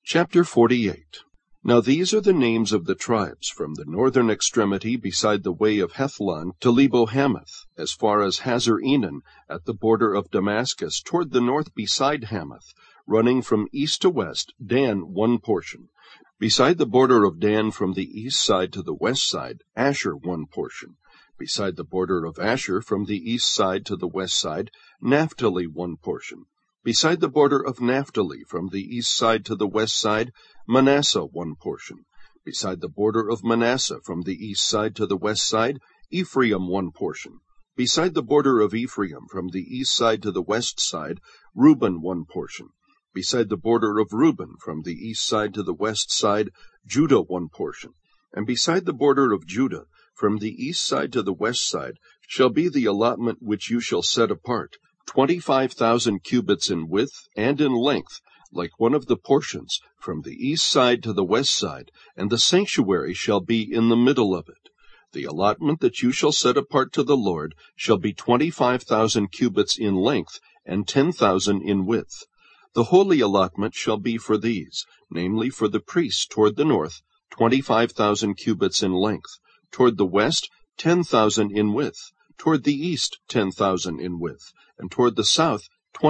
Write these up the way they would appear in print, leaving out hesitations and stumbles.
Chapter 48. Now these are the names of the tribes, from the northern extremity beside the way of Hethlon to Lebo-Hamath, as far as Hazar-Enan, at the border of Damascus, toward the north beside Hamath, running from east to west, Dan one portion. Beside the border of Dan from the east side to the west side, Asher one portion. Beside the border of Asher from the east side to the west side, Naphtali one portion. Beside the border of Naphtali, from the east side to the west side, Manasseh one portion. Beside the border of Manasseh, from the east side to the west side, Ephraim one portion. Beside the border of Ephraim, from the east side to the west side, Reuben one portion. Beside the border of Reuben, from the east side to the west side, Judah one portion. And beside the border of Judah, from the east side to the west side, shall be the allotment which you shall set apart, 25,000 cubits in width and in length, like one of the portions, from the east side to the west side, and the sanctuary shall be in the middle of it. The allotment that you shall set apart to the Lord shall be 25,000 cubits in length and 10,000 in width. The holy allotment shall be for these, namely for the priests toward the north, 25,000 cubits in length, toward the west, 10,000 in width, toward the east 10,000 in width, and toward the south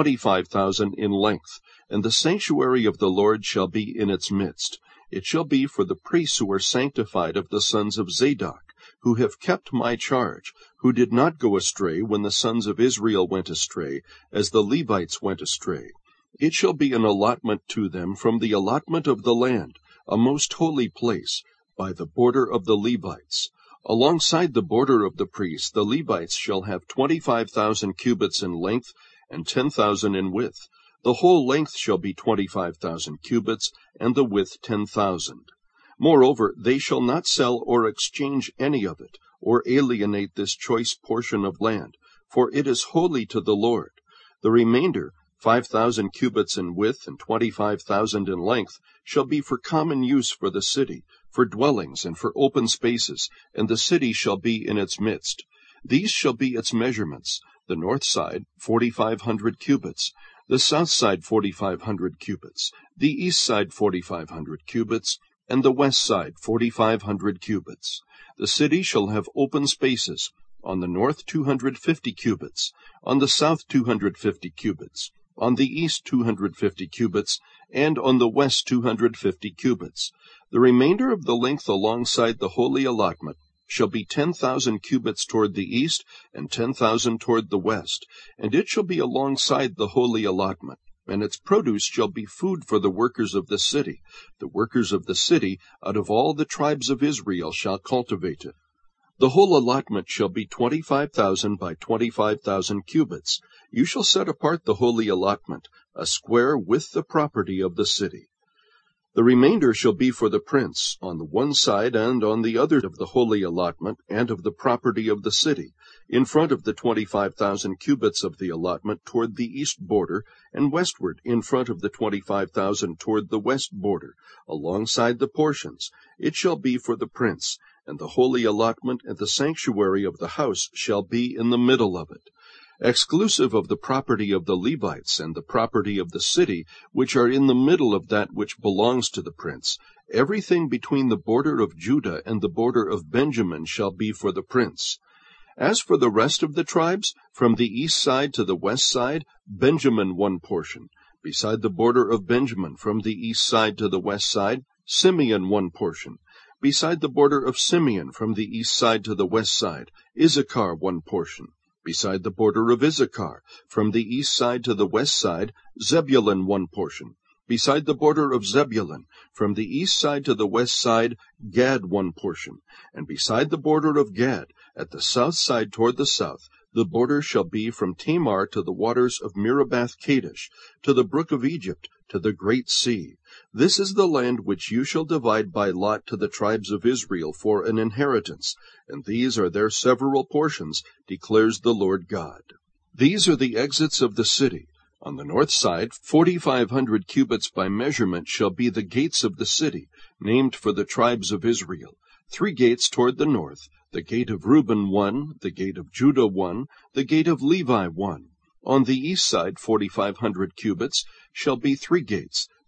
25,000 in length. And the sanctuary of the Lord shall be in its midst. It shall be for the priests who are sanctified of the sons of Zadok, who have kept my charge, who did not go astray when the sons of Israel went astray, as the Levites went astray. It shall be an allotment to them from the allotment of the land, a most holy place, by the border of the Levites. Alongside the border of the priests, the Levites shall have 25,000 cubits in length and 10,000 in width. The whole length shall be 25,000 cubits, and the width 10,000. Moreover, they shall not sell or exchange any of it, or alienate this choice portion of land, for it is holy to the Lord. The remainder, 5,000 cubits in width and 25,000 in length, shall be for common use for the city, for dwellings and for open spaces, and the city shall be in its midst. These shall be its measurements: the north side 4,500 cubits, the south side 4,500 cubits, the east side 4,500 cubits, and the west side 4,500 cubits. The city shall have open spaces: on the north 250 cubits, on the south 250 cubits, on the east 250 cubits, and on the west 250 cubits. The remainder of the length alongside the holy allotment shall be 10,000 cubits toward the east, and 10,000 toward the west, and it shall be alongside the holy allotment, and its produce shall be food for the workers of the city. The workers of the city out of all the tribes of Israel shall cultivate it. The whole allotment shall be 25,000 by 25,000 cubits. You shall set apart the holy allotment, a square with the property of the city. The remainder shall be for the prince, on the one side and on the other of the holy allotment and of the property of the city, in front of the 25,000 cubits of the allotment toward the east border, and westward in front of the 25,000 toward the west border, alongside the portions. It shall be for the prince, and the holy allotment and the sanctuary of the house shall be in the middle of it. Exclusive of the property of the Levites and the property of the city, which are in the middle of that which belongs to the prince, everything between the border of Judah and the border of Benjamin shall be for the prince. As for the rest of the tribes, from the east side to the west side, Benjamin one portion. Beside the border of Benjamin, from the east side to the west side, Simeon one portion. Beside the border of Simeon, from the east side to the west side, Issachar one portion. Beside the border of Issachar, from the east side to the west side, Zebulun one portion. Beside the border of Zebulun, from the east side to the west side, Gad one portion. And beside the border of Gad, at the south side toward the south, the border shall be from Tamar to the waters of Merabath Kadesh, to the brook of Egypt, to the great sea. This is the land which you shall divide by lot to the tribes of Israel for an inheritance, and these are their several portions, declares the Lord God. These are the exits of the city. On the north side, 4,500 cubits by measurement shall be the gates of the city, named for the tribes of Israel. 3 gates toward the north, the gate of Reuben 1, the gate of Judah 1, the gate of Levi 1. On the east side, 4,500 cubits, shall be 3 gates,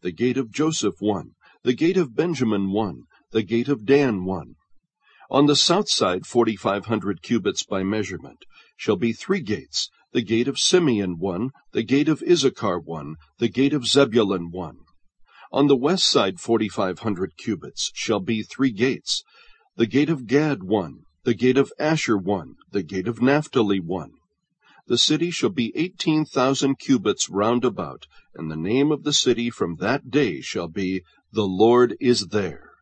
the gate of Joseph 1, the gate of Benjamin 1, the gate of Dan 1. On the south side 4,500 cubits by measurement shall be 3 gates, the gate of Simeon 1, the gate of Issachar 1, the gate of Zebulun 1. On the west side 4,500 cubits shall be 3 gates, the gate of Gad 1, the gate of Asher 1, the gate of Naphtali 1. The city shall be 18,000 cubits round about, and the name of the city from that day shall be, The Lord is there.